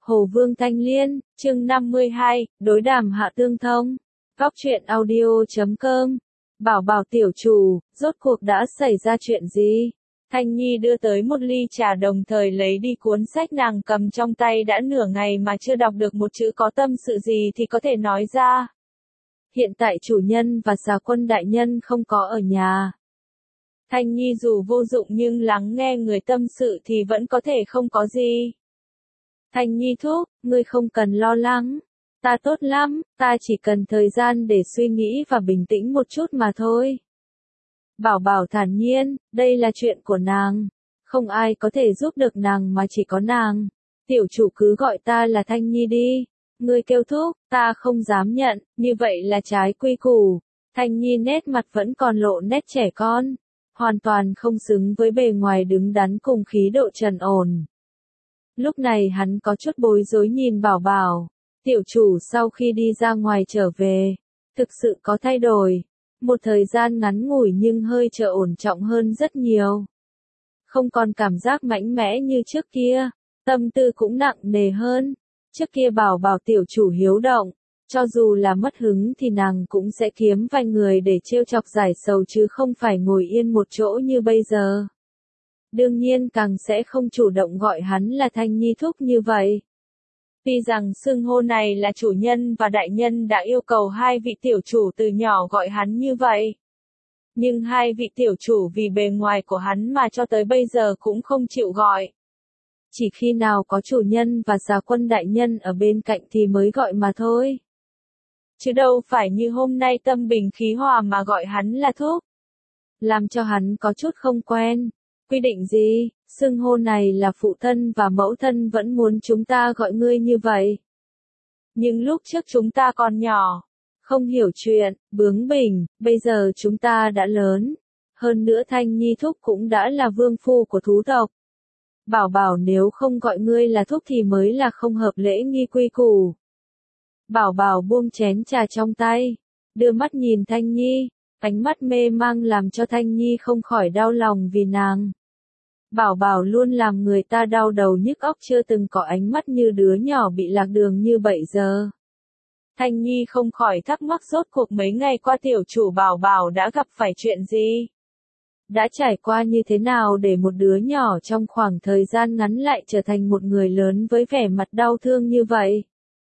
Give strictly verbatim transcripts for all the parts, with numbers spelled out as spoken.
Hồ Vương Thanh Liên, chương năm mươi hai, đối đàm hạ tương thông. Góc truyện audio chấm com. Bảo bảo tiểu chủ, rốt cuộc đã xảy ra chuyện gì? Thanh Nhi đưa tới một ly trà đồng thời lấy đi cuốn sách nàng cầm trong tay đã nửa ngày mà chưa đọc được một chữ có tâm sự gì thì có thể nói ra. Hiện tại chủ nhân và xà quân đại nhân không có ở nhà. Thanh Nhi dù vô dụng nhưng lắng nghe người tâm sự thì vẫn có thể không có gì. Thanh Nhi thúc, ngươi không cần lo lắng. Ta tốt lắm, ta chỉ cần thời gian để suy nghĩ và bình tĩnh một chút mà thôi. Bảo bảo thản nhiên, đây là chuyện của nàng. Không ai có thể giúp được nàng mà chỉ có nàng. Tiểu chủ cứ gọi ta là Thanh Nhi đi. Ngươi kêu thúc, ta không dám nhận, như vậy là trái quy củ. Thanh Nhi nét mặt vẫn còn lộ nét trẻ con. Hoàn toàn không xứng với bề ngoài đứng đắn cùng khí độ trần ổn. Lúc này hắn có chút bối rối nhìn bảo bảo. Tiểu chủ sau khi đi ra ngoài trở về, thực sự có thay đổi. Một thời gian ngắn ngủi nhưng hơi trở ổn trọng hơn rất nhiều. Không còn cảm giác mạnh mẽ như trước kia, tâm tư cũng nặng nề hơn. Trước kia bảo bảo tiểu chủ hiếu động, cho dù là mất hứng thì nàng cũng sẽ kiếm vài người để trêu chọc giải sầu chứ không phải ngồi yên một chỗ như bây giờ. Đương nhiên càng sẽ không chủ động gọi hắn là Thanh Nhi thúc như vậy. Tuy rằng xưng hô này là chủ nhân và đại nhân đã yêu cầu hai vị tiểu chủ từ nhỏ gọi hắn như vậy. Nhưng hai vị tiểu chủ vì bề ngoài của hắn mà cho tới bây giờ cũng không chịu gọi. Chỉ khi nào có chủ nhân và xà quân đại nhân ở bên cạnh thì mới gọi mà thôi. Chứ đâu phải như hôm nay tâm bình khí hòa mà gọi hắn là thúc. Làm cho hắn có chút không quen. Quy định gì, xưng hô này là phụ thân và mẫu thân vẫn muốn chúng ta gọi ngươi như vậy. Nhưng lúc trước chúng ta còn nhỏ, không hiểu chuyện, bướng bỉnh, bây giờ chúng ta đã lớn. Hơn nữa Thanh Nhi thúc cũng đã là vương phu của thú tộc. Bảo bảo nếu không gọi ngươi là thúc thì mới là không hợp lễ nghi quy củ. Bảo bảo buông chén trà trong tay, đưa mắt nhìn Thanh Nhi, ánh mắt mê mang làm cho Thanh Nhi không khỏi đau lòng vì nàng. Bảo bảo luôn làm người ta đau đầu nhức óc chưa từng có ánh mắt như đứa nhỏ bị lạc đường như bảy giờ. Thanh Nhi không khỏi thắc mắc rốt cuộc mấy ngày qua tiểu chủ bảo bảo đã gặp phải chuyện gì? Đã trải qua như thế nào để một đứa nhỏ trong khoảng thời gian ngắn lại trở thành một người lớn với vẻ mặt đau thương như vậy?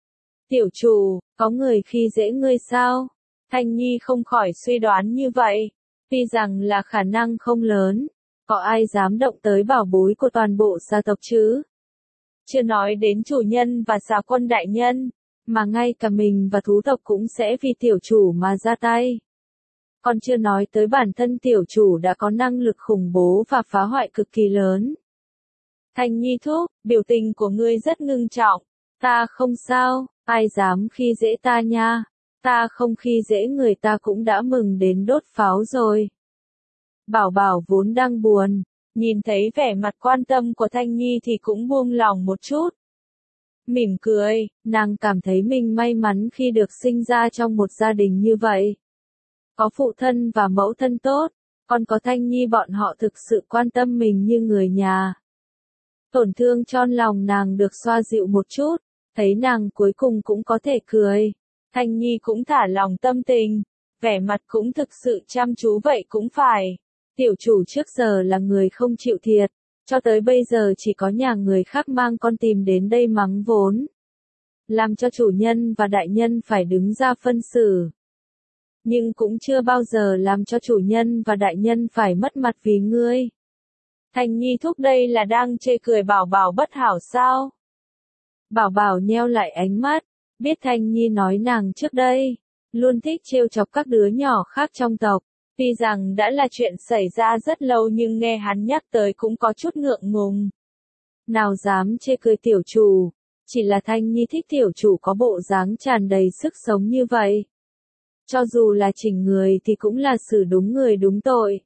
Tiểu chủ, có người khi dễ ngươi sao? Thanh Nhi không khỏi suy đoán như vậy. Tuy rằng là khả năng không lớn. Có ai dám động tới bảo bối của toàn bộ gia tộc chứ? Chưa nói đến chủ nhân và xà quân đại nhân, mà ngay cả mình và thú tộc cũng sẽ vì tiểu chủ mà ra tay. Còn chưa nói tới bản thân tiểu chủ đã có năng lực khủng bố và phá hoại cực kỳ lớn. Thanh Nhi thúc, biểu tình của ngươi rất ngưng trọng. Ta không sao, ai dám khi dễ ta nha. Ta không khi dễ người ta cũng đã mừng đến đốt pháo rồi. Bảo bảo vốn đang buồn, nhìn thấy vẻ mặt quan tâm của Thanh Nhi thì cũng buông lòng một chút. Mỉm cười, nàng cảm thấy mình may mắn khi được sinh ra trong một gia đình như vậy. Có phụ thân và mẫu thân tốt, còn có Thanh Nhi bọn họ thực sự quan tâm mình như người nhà. Tổn thương trong lòng nàng được xoa dịu một chút, thấy nàng cuối cùng cũng có thể cười. Thanh Nhi cũng thả lòng tâm tình, vẻ mặt cũng thực sự chăm chú vậy cũng phải. Tiểu chủ trước giờ là người không chịu thiệt, cho tới bây giờ chỉ có nhà người khác mang con tìm đến đây mắng vốn. Làm cho chủ nhân và đại nhân phải đứng ra phân xử. Nhưng cũng chưa bao giờ làm cho chủ nhân và đại nhân phải mất mặt vì ngươi. Thanh Nhi thúc đây là đang chê cười bảo bảo bất hảo sao? Bảo bảo nheo lại ánh mắt, biết Thanh Nhi nói nàng trước đây, luôn thích trêu chọc các đứa nhỏ khác trong tộc. Tuy rằng đã là chuyện xảy ra rất lâu nhưng nghe hắn nhắc tới cũng có chút ngượng ngùng. Nào dám chê cười tiểu chủ, chỉ là Thanh Nhi thích tiểu chủ có bộ dáng tràn đầy sức sống như vậy. Cho dù là chỉnh người thì cũng là xử đúng người đúng tội.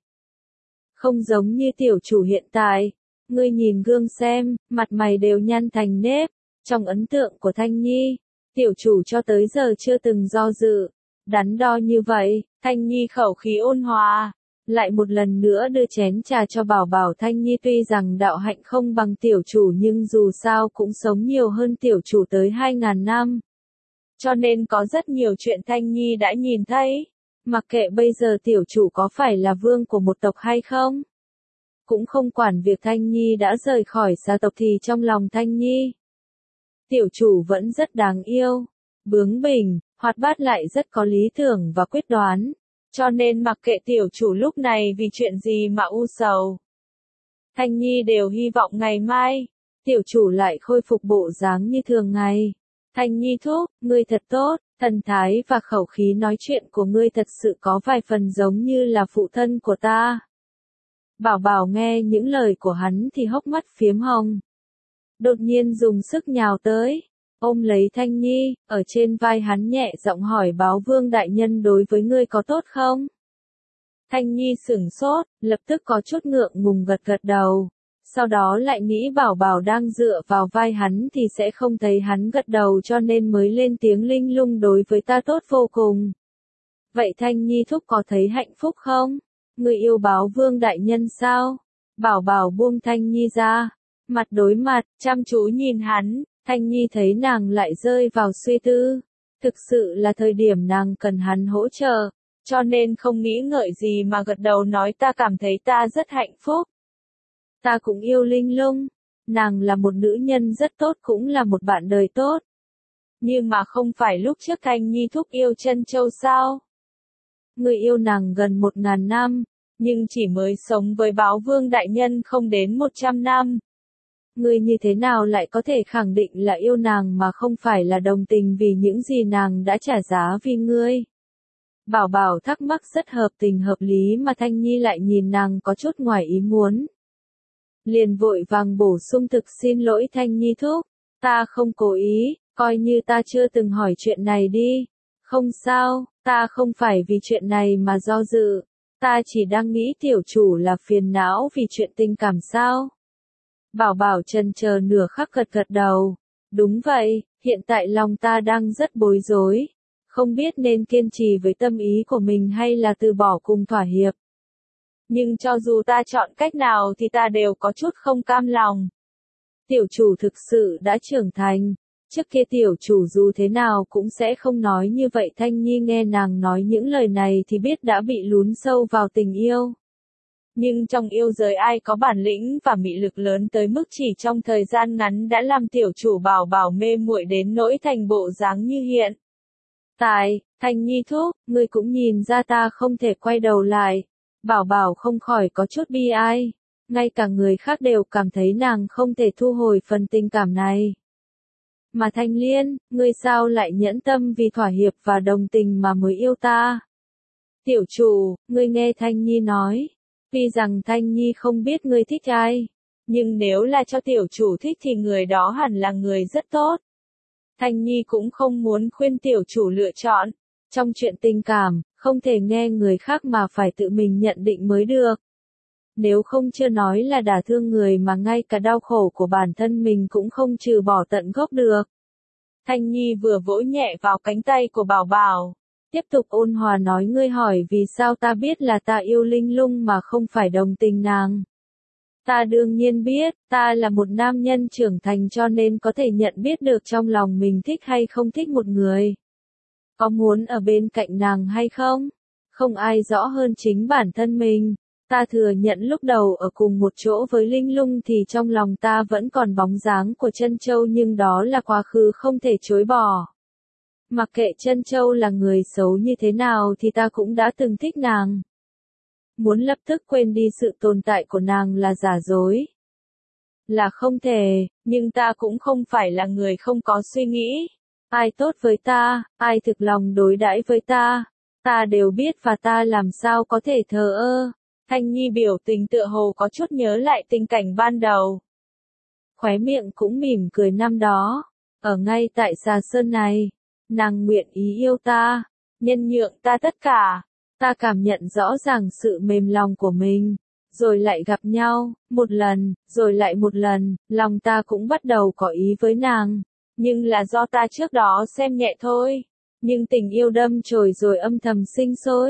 Không giống như tiểu chủ hiện tại, ngươi nhìn gương xem, mặt mày đều nhăn thành nếp. Trong ấn tượng của Thanh Nhi, tiểu chủ cho tới giờ chưa từng do dự, đắn đo như vậy. Thanh Nhi khẩu khí ôn hòa, lại một lần nữa đưa chén trà cho Bảo Bảo. Thanh Nhi tuy rằng đạo hạnh không bằng tiểu chủ nhưng dù sao cũng sống nhiều hơn tiểu chủ tới hai ngàn năm. Cho nên có rất nhiều chuyện Thanh Nhi đã nhìn thấy. Mặc kệ bây giờ tiểu chủ có phải là vương của một tộc hay không. Cũng không quản việc Thanh Nhi đã rời khỏi gia tộc thì trong lòng Thanh Nhi. Tiểu chủ vẫn rất đáng yêu, bướng bỉnh, hoạt bát lại rất có lý tưởng và quyết đoán. Cho nên mặc kệ tiểu chủ lúc này vì chuyện gì mà u sầu. Thanh Nhi đều hy vọng ngày mai, tiểu chủ lại khôi phục bộ dáng như thường ngày. Thanh Nhi thúc, ngươi thật tốt, thần thái và khẩu khí nói chuyện của ngươi thật sự có vài phần giống như là phụ thân của ta. Bảo Bảo nghe những lời của hắn thì hốc mắt phiếm hồng. Đột nhiên dùng sức nhào tới, ôm lấy Thanh Nhi, ở trên vai hắn nhẹ giọng hỏi Báo Vương đại nhân đối với ngươi có tốt không? Thanh Nhi sửng sốt, lập tức có chút ngượng ngùng gật gật đầu. Sau đó lại nghĩ Bảo Bảo đang dựa vào vai hắn thì sẽ không thấy hắn gật đầu cho nên mới lên tiếng linh lung đối với ta tốt vô cùng. Vậy Thanh Nhi thúc có thấy hạnh phúc không? Người yêu Báo Vương đại nhân sao? Bảo Bảo buông Thanh Nhi ra, mặt đối mặt, chăm chú nhìn hắn. Thanh Nhi thấy nàng lại rơi vào suy tư. Thực sự là thời điểm nàng cần hắn hỗ trợ, cho nên không nghĩ ngợi gì mà gật đầu nói ta cảm thấy ta rất hạnh phúc. Ta cũng yêu Linh Lung, nàng là một nữ nhân rất tốt cũng là một bạn đời tốt. Nhưng mà không phải lúc trước Thanh Nhi thúc yêu Trân Châu sao? Người yêu nàng gần một ngàn năm, nhưng chỉ mới sống với Báo Vương đại nhân không đến một trăm năm. Ngươi như thế nào lại có thể khẳng định là yêu nàng mà không phải là đồng tình vì những gì nàng đã trả giá vì ngươi? Bảo Bảo thắc mắc rất hợp tình hợp lý mà Thanh Nhi lại nhìn nàng có chút ngoài ý muốn. Liền vội vàng bổ sung thực xin lỗi Thanh Nhi thúc, ta không cố ý, coi như ta chưa từng hỏi chuyện này đi. Không sao, ta không phải vì chuyện này mà do dự, ta chỉ đang nghĩ tiểu chủ là phiền não vì chuyện tình cảm sao. Bảo Bảo chần chờ nửa khắc gật gật đầu. Đúng vậy, hiện tại lòng ta đang rất bối rối. Không biết nên kiên trì với tâm ý của mình hay là từ bỏ cùng thỏa hiệp. Nhưng cho dù ta chọn cách nào thì ta đều có chút không cam lòng. Tiểu chủ thực sự đã trưởng thành. Trước kia tiểu chủ dù thế nào cũng sẽ không nói như vậy. Thanh Nhi nghe nàng nói những lời này thì biết đã bị lún sâu vào tình yêu. Nhưng trong yêu giới ai có bản lĩnh và mị lực lớn tới mức chỉ trong thời gian ngắn đã làm tiểu chủ Bảo Bảo mê muội đến nỗi thành bộ dáng như hiện. Tại, Thanh Nhi thúc, ngươi cũng nhìn ra ta không thể quay đầu lại. Bảo Bảo không khỏi có chút bi ai. Ngay cả người khác đều cảm thấy nàng không thể thu hồi phần tình cảm này. Mà Thanh Liên, ngươi sao lại nhẫn tâm vì thỏa hiệp và đồng tình mà mới yêu ta? Tiểu chủ, ngươi nghe Thanh Nhi nói. Tuy rằng Thanh Nhi không biết ngươi thích ai, nhưng nếu là cho tiểu chủ thích thì người đó hẳn là người rất tốt. Thanh Nhi cũng không muốn khuyên tiểu chủ lựa chọn. Trong chuyện tình cảm, không thể nghe người khác mà phải tự mình nhận định mới được. Nếu không chưa nói là đả thương người mà ngay cả đau khổ của bản thân mình cũng không trừ bỏ tận gốc được. Thanh Nhi vừa vỗ nhẹ vào cánh tay của Bảo Bảo. Tiếp tục ôn hòa nói ngươi hỏi vì sao ta biết là ta yêu Linh Lung mà không phải đồng tình nàng. Ta đương nhiên biết, ta là một nam nhân trưởng thành cho nên có thể nhận biết được trong lòng mình thích hay không thích một người. Có muốn ở bên cạnh nàng hay không? Không ai rõ hơn chính bản thân mình. Ta thừa nhận lúc đầu ở cùng một chỗ với Linh Lung thì trong lòng ta vẫn còn bóng dáng của Trân Châu nhưng đó là quá khứ không thể chối bỏ. Mặc kệ Trân Châu là người xấu như thế nào thì ta cũng đã từng thích nàng. Muốn lập tức quên đi sự tồn tại của nàng là giả dối. Là không thể, nhưng ta cũng không phải là người không có suy nghĩ. Ai tốt với ta, ai thực lòng đối đãi với ta, ta đều biết và ta làm sao có thể thờ ơ. Thanh Nhi biểu tình tựa hồ có chút nhớ lại tình cảnh ban đầu. Khóe miệng cũng mỉm cười năm đó, ở ngay tại Xà Sơn này. Nàng nguyện ý yêu ta, nhân nhượng ta tất cả, ta cảm nhận rõ ràng sự mềm lòng của mình, rồi lại gặp nhau, một lần, rồi lại một lần, lòng ta cũng bắt đầu có ý với nàng, nhưng là do ta trước đó xem nhẹ thôi, nhưng tình yêu đâm chồi rồi âm thầm sinh sôi,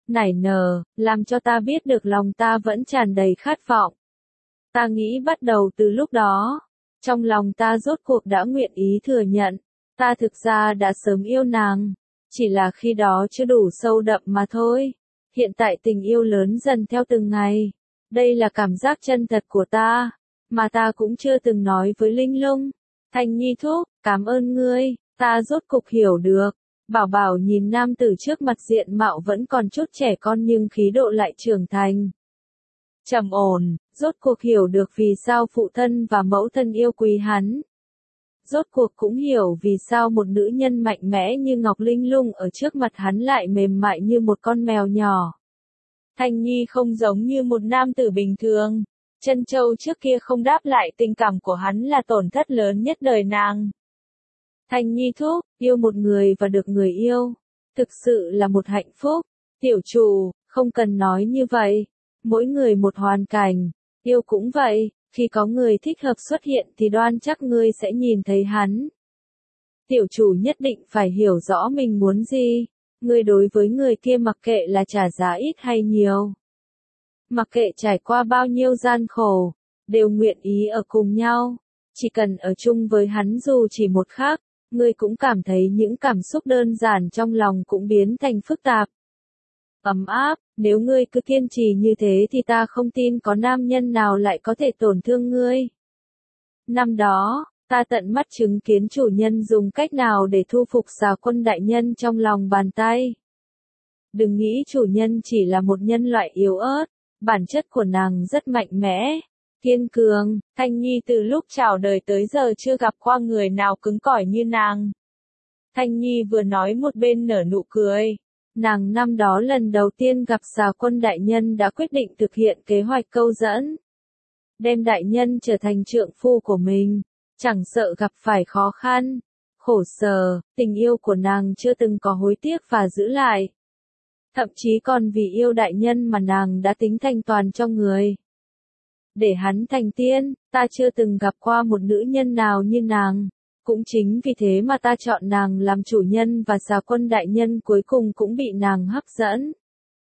nảy nở, làm cho ta biết được lòng ta vẫn tràn đầy khát vọng. Ta nghĩ bắt đầu từ lúc đó, trong lòng ta rốt cuộc đã nguyện ý thừa nhận, ta thực ra đã sớm yêu nàng, chỉ là khi đó chưa đủ sâu đậm mà thôi. Hiện tại tình yêu lớn dần theo từng ngày, đây là cảm giác chân thật của ta, mà ta cũng chưa từng nói với Linh Lung. Thanh Nhi thúc, cảm ơn ngươi, ta rốt cục hiểu được. Bảo Bảo nhìn nam tử trước mặt diện mạo vẫn còn chút trẻ con nhưng khí độ lại trưởng thành. Trầm ổn, rốt cuộc hiểu được vì sao phụ thân và mẫu thân yêu quý hắn. Rốt cuộc cũng hiểu vì sao một nữ nhân mạnh mẽ như Ngọc Linh Lung ở trước mặt hắn lại mềm mại như một con mèo nhỏ. Thanh Nhi không giống như một nam tử bình thường. Trân Châu trước kia không đáp lại tình cảm của hắn là tổn thất lớn nhất đời nàng. Thanh Nhi thúc, yêu một người và được người yêu, thực sự là một hạnh phúc. Tiểu chủ, không cần nói như vậy. Mỗi người một hoàn cảnh, yêu cũng vậy, khi có người thích hợp xuất hiện thì đoan chắc ngươi sẽ nhìn thấy hắn. Tiểu chủ nhất định phải hiểu rõ mình muốn gì. Ngươi đối với người kia mặc kệ là trả giá ít hay nhiều, mặc kệ trải qua bao nhiêu gian khổ, đều nguyện ý ở cùng nhau. Chỉ cần ở chung với hắn dù chỉ một khắc, ngươi cũng cảm thấy những cảm xúc đơn giản trong lòng cũng biến thành phức tạp. Ấm áp, nếu ngươi cứ kiên trì như thế thì ta không tin có nam nhân nào lại có thể tổn thương ngươi. Năm đó, ta tận mắt chứng kiến chủ nhân dùng cách nào để thu phục Xà Quân đại nhân trong lòng bàn tay. Đừng nghĩ chủ nhân chỉ là một nhân loại yếu ớt, bản chất của nàng rất mạnh mẽ, kiên cường. Thanh Nhi từ lúc chào đời tới giờ chưa gặp qua người nào cứng cỏi như nàng. Thanh Nhi vừa nói một bên nở nụ cười. Nàng năm đó lần đầu tiên gặp Xà Quân đại nhân đã quyết định thực hiện kế hoạch câu dẫn, đem đại nhân trở thành trượng phu của mình, chẳng sợ gặp phải khó khăn, khổ sở. Tình yêu của nàng chưa từng có hối tiếc và giữ lại. Thậm chí còn vì yêu đại nhân mà nàng đã tính thanh toàn cho người, để hắn thành tiên. Ta chưa từng gặp qua một nữ nhân nào như nàng. Cũng chính vì thế mà ta chọn nàng làm chủ nhân và Xà Quân đại nhân cuối cùng cũng bị nàng hấp dẫn.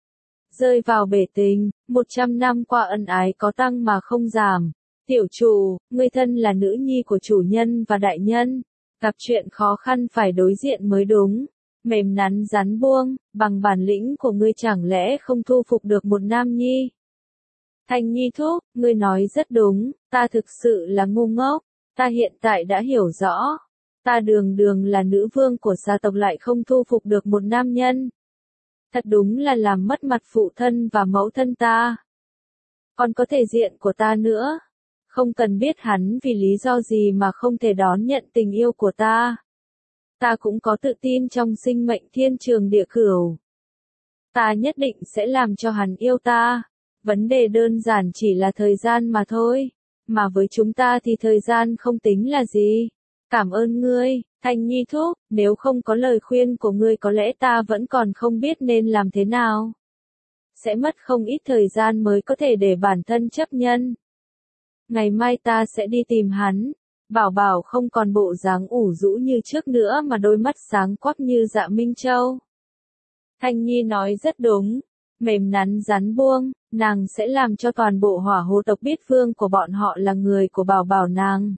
Rơi vào bể tình, một trăm năm qua ân ái có tăng mà không giảm. Tiểu chủ, ngươi thân là nữ nhi của chủ nhân và đại nhân, gặp chuyện khó khăn phải đối diện mới đúng. Mềm nắn rắn buông, bằng bản lĩnh của ngươi chẳng lẽ không thu phục được một nam nhi? Thanh Nhi thúc, ngươi nói rất đúng, ta thực sự là ngu ngốc. Ta hiện tại đã hiểu rõ, ta đường đường là nữ vương của gia tộc lại không thu phục được một nam nhân. Thật đúng là làm mất mặt phụ thân và mẫu thân ta. Còn có thể diện của ta nữa. Không cần biết hắn vì lý do gì mà không thể đón nhận tình yêu của ta. Ta cũng có tự tin trong sinh mệnh thiên trường địa cửu. Ta nhất định sẽ làm cho hắn yêu ta. Vấn đề đơn giản chỉ là thời gian mà thôi. Mà với chúng ta thì thời gian không tính là gì. Cảm ơn ngươi, Thanh Nhi thúc, nếu không có lời khuyên của ngươi có lẽ ta vẫn còn không biết nên làm thế nào. Sẽ mất không ít thời gian mới có thể để bản thân chấp nhận. Ngày mai ta sẽ đi tìm hắn. Bảo Bảo không còn bộ dáng ủ rũ như trước nữa mà đôi mắt sáng quắc như Dạ Minh Châu. Thanh Nhi nói rất đúng. Mềm nắn rắn buông, nàng sẽ làm cho toàn bộ Hỏa Hồ tộc biết vương của bọn họ là người của Bảo Bảo nàng.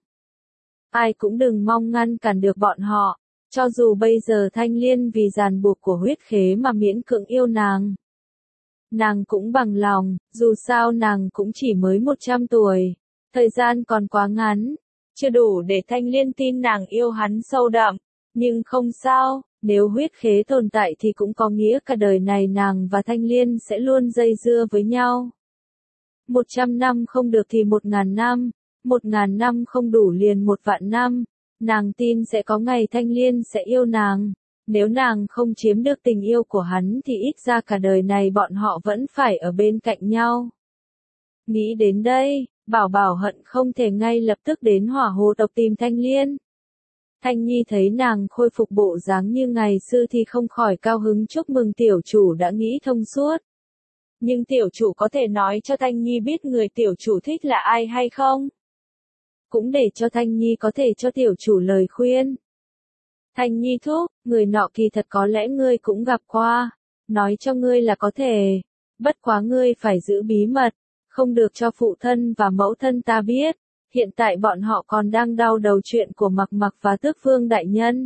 Ai cũng đừng mong ngăn cản được bọn họ, cho dù bây giờ Thanh Liên vì ràng buộc của huyết khế mà miễn cưỡng yêu nàng. Nàng cũng bằng lòng, dù sao nàng cũng chỉ mới một trăm tuổi, thời gian còn quá ngắn, chưa đủ để Thanh Liên tin nàng yêu hắn sâu đậm, nhưng không sao. Nếu huyết khế tồn tại thì cũng có nghĩa cả đời này nàng và Thanh Liên sẽ luôn dây dưa với nhau. Một trăm năm không được thì một ngàn năm, một ngàn năm không đủ liền một vạn năm. Nàng tin sẽ có ngày Thanh Liên sẽ yêu nàng. Nếu nàng không chiếm được tình yêu của hắn thì ít ra cả đời này bọn họ vẫn phải ở bên cạnh nhau. Nghĩ đến đây, Bảo Bảo hận không thể ngay lập tức đến Hỏa Hồ tộc tìm Thanh Liên. Thanh Nhi thấy nàng khôi phục bộ dáng như ngày xưa thì không khỏi cao hứng chúc mừng tiểu chủ đã nghĩ thông suốt. Nhưng tiểu chủ có thể nói cho Thanh Nhi biết người tiểu chủ thích là ai hay không? Cũng để cho Thanh Nhi có thể cho tiểu chủ lời khuyên. Thanh Nhi thúc, người nọ kỳ thật có lẽ ngươi cũng gặp qua. nói cho ngươi là có thể. Bất quá ngươi phải giữ bí mật, không được cho phụ thân và mẫu thân ta biết. Hiện tại bọn họ còn đang đau đầu chuyện của Mặc Mặc và Tước Vương đại nhân.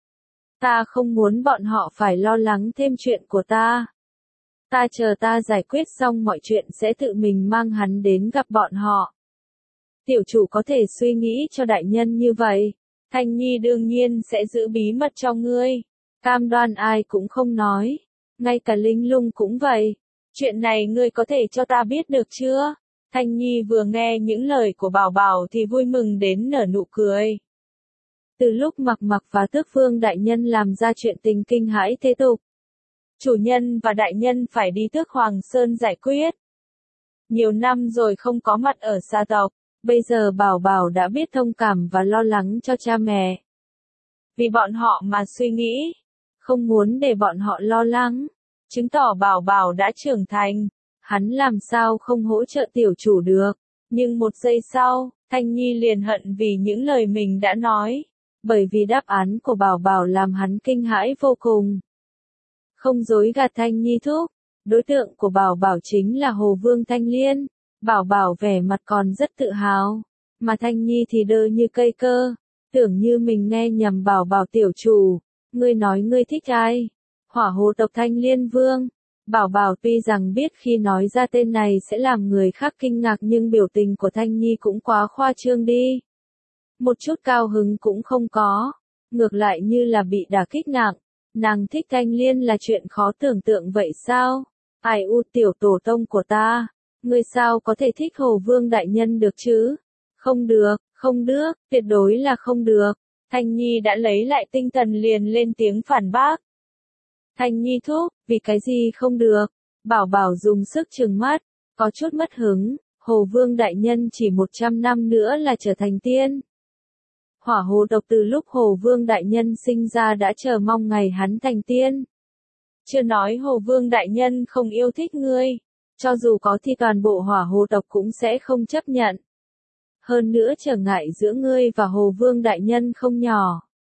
Ta không muốn bọn họ phải lo lắng thêm chuyện của ta. Ta chờ ta giải quyết xong mọi chuyện sẽ tự mình mang hắn đến gặp bọn họ. Tiểu chủ có thể suy nghĩ cho đại nhân như vậy. Thanh Nhi đương nhiên sẽ giữ bí mật cho ngươi. Cam đoan ai cũng không nói. Ngay cả Linh Lung cũng vậy. Chuyện này ngươi có thể cho ta biết được chưa? Thanh Nhi vừa nghe những lời của Bảo Bảo thì vui mừng đến nở nụ cười. Từ lúc Mặc Mặc và Tước Vương đại nhân làm ra chuyện tình kinh hãi thế tục, chủ nhân và đại nhân phải đi Tước Hoàng Sơn giải quyết. Nhiều năm rồi không có mặt ở gia tộc, bây giờ Bảo Bảo đã biết thông cảm và lo lắng cho cha mẹ. Vì bọn họ mà suy nghĩ, không muốn để bọn họ lo lắng, chứng tỏ Bảo Bảo đã trưởng thành, hắn làm sao không hỗ trợ tiểu chủ được. Nhưng một giây sau, Thanh Nhi liền hận vì những lời mình đã nói, bởi vì đáp án của Bảo Bảo làm hắn kinh hãi vô cùng. Không dối gạt Thanh Nhi thúc, đối tượng của Bảo Bảo chính là Hồ Vương Thanh Liên. Bảo Bảo vẻ mặt còn rất tự hào, mà Thanh Nhi thì đơ như cây cơ, tưởng như mình nghe nhầm. Bảo Bảo tiểu chủ, ngươi nói ngươi thích ai? Hỏa Hồ tộc Thanh Liên Vương. Bảo Bảo tuy rằng biết khi nói ra tên này sẽ làm người khác kinh ngạc nhưng biểu tình của Thanh Nhi cũng quá khoa trương đi. Một chút cao hứng cũng không có, ngược lại như là bị đả kích nặng. Nàng thích Thanh Liên là chuyện khó tưởng tượng vậy sao? Ai u tiểu tổ tông của ta, ngươi sao có thể thích Hồ Vương đại nhân được chứ? Không được, không được, tuyệt đối là không được. Thanh Nhi đã lấy lại tinh thần liền lên tiếng phản bác. Thanh Nhi thúc, vì cái gì không được? Bảo Bảo dùng sức trừng mắt, có chút mất hứng. Hồ Vương đại nhân chỉ một trăm năm nữa là trở thành tiên. Hỏa Hồ tộc từ lúc Hồ Vương đại nhân sinh ra đã chờ mong ngày hắn thành tiên. Chưa nói Hồ Vương đại nhân không yêu thích ngươi, cho dù có thì toàn bộ Hỏa Hồ tộc cũng sẽ không chấp nhận. Hơn nữa trở ngại giữa ngươi và Hồ Vương đại nhân không nhỏ.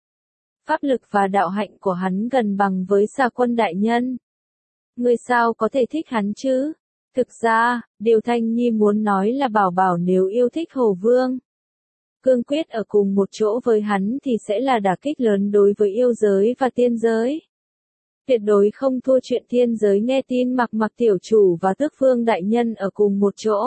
Pháp lực và đạo hạnh của hắn gần bằng với Xà Quân đại nhân. Ngươi sao có thể thích hắn chứ? Thực ra, điều Thanh Nhi muốn nói là Bảo Bảo nếu yêu thích Hồ Vương, cương quyết ở cùng một chỗ với hắn thì sẽ là đả kích lớn đối với yêu giới và tiên giới. Tuyệt đối không thua chuyện thiên giới nghe tin Mặc Mặc tiểu chủ và Tước Vương đại nhân ở cùng một chỗ.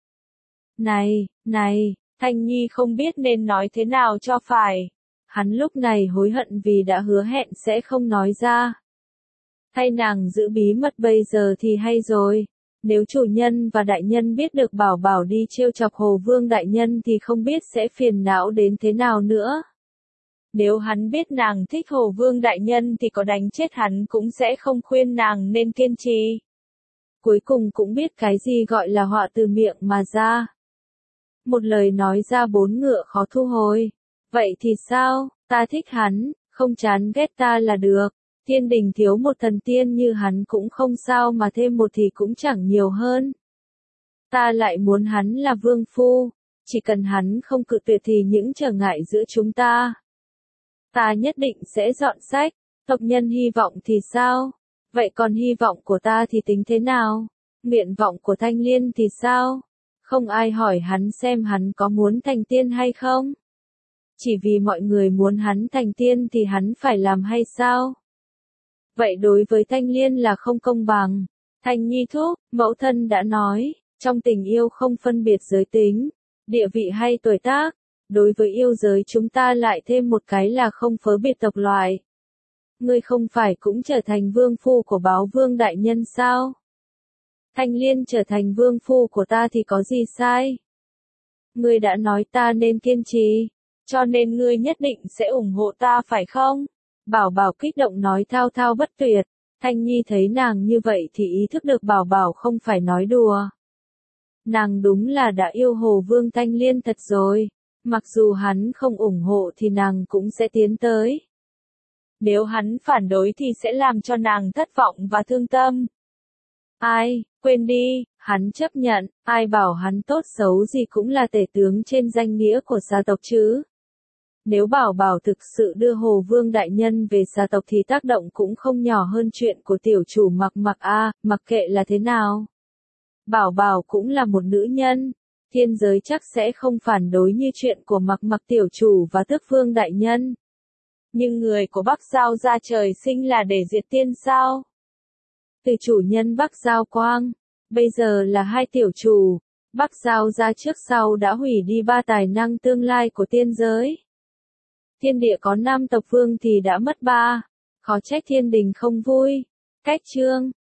Này, này, Thanh Nhi không biết nên nói thế nào cho phải. Hắn lúc này hối hận vì đã hứa hẹn sẽ không nói ra. Thay nàng giữ bí mật bây giờ thì hay rồi. Nếu chủ nhân và đại nhân biết được Bảo Bảo đi trêu chọc Hồ Vương đại nhân thì không biết sẽ phiền não đến thế nào nữa. Nếu hắn biết nàng thích Hồ Vương đại nhân thì có đánh chết hắn cũng sẽ không khuyên nàng nên kiên trì. Cuối cùng cũng biết cái gì gọi là họa từ miệng mà ra. Một lời nói ra bốn ngựa khó thu hồi. Vậy thì sao, ta thích hắn, không chán ghét ta là được. Thiên đình thiếu một thần tiên như hắn cũng không sao mà thêm một thì cũng chẳng nhiều hơn. Ta lại muốn hắn là vương phu, chỉ cần hắn không cự tuyệt thì những trở ngại giữa chúng ta. Ta nhất định sẽ dọn sách, tộc nhân hy vọng thì sao? Vậy còn hy vọng của ta thì tính thế nào? Nguyện vọng của Thanh Liên thì sao? Không ai hỏi hắn xem hắn có muốn thành tiên hay không? Chỉ vì mọi người muốn hắn thành tiên thì hắn phải làm hay sao? Vậy đối với Thanh Liên là không công bằng. Thanh Nhi thúc, mẫu thân đã nói, trong tình yêu không phân biệt giới tính, địa vị hay tuổi tác. Đối với yêu giới chúng ta lại thêm một cái là không phớ biệt tộc loại. Ngươi không phải cũng trở thành vương phu của Báo Vương đại nhân sao? Thanh Liên trở thành vương phu của ta thì có gì sai? Ngươi đã nói ta nên kiên trì, cho nên ngươi nhất định sẽ ủng hộ ta phải không? Bảo Bảo kích động nói thao thao bất tuyệt. Thanh Nhi thấy nàng như vậy thì ý thức được Bảo Bảo không phải nói đùa. Nàng đúng là đã yêu Hồ Vương Thanh Liên thật rồi. Mặc dù hắn không ủng hộ thì nàng cũng sẽ tiến tới. Nếu hắn phản đối thì sẽ làm cho nàng thất vọng và thương tâm. Ai, quên đi, hắn chấp nhận, ai bảo hắn tốt xấu gì cũng là tể tướng trên danh nghĩa của gia tộc chứ. Nếu Bảo Bảo thực sự đưa Hồ Vương đại nhân về gia tộc thì tác động cũng không nhỏ hơn chuyện của tiểu chủ Mặc Mặc a, mặc kệ là thế nào. Bảo Bảo cũng là một nữ nhân, thiên giới chắc sẽ không phản đối như chuyện của Mặc Mặc tiểu chủ và Tước Vương đại nhân. Nhưng người của Bắc Giao gia trời sinh là để diệt tiên sao? Từ chủ nhân Bắc Giao Quang, bây giờ là hai tiểu chủ, Bắc Giao gia trước sau đã hủy đi ba tài năng tương lai của tiên giới. Thiên địa có năm tộc vương thì đã mất ba, khó trách thiên đình không vui. Cách chương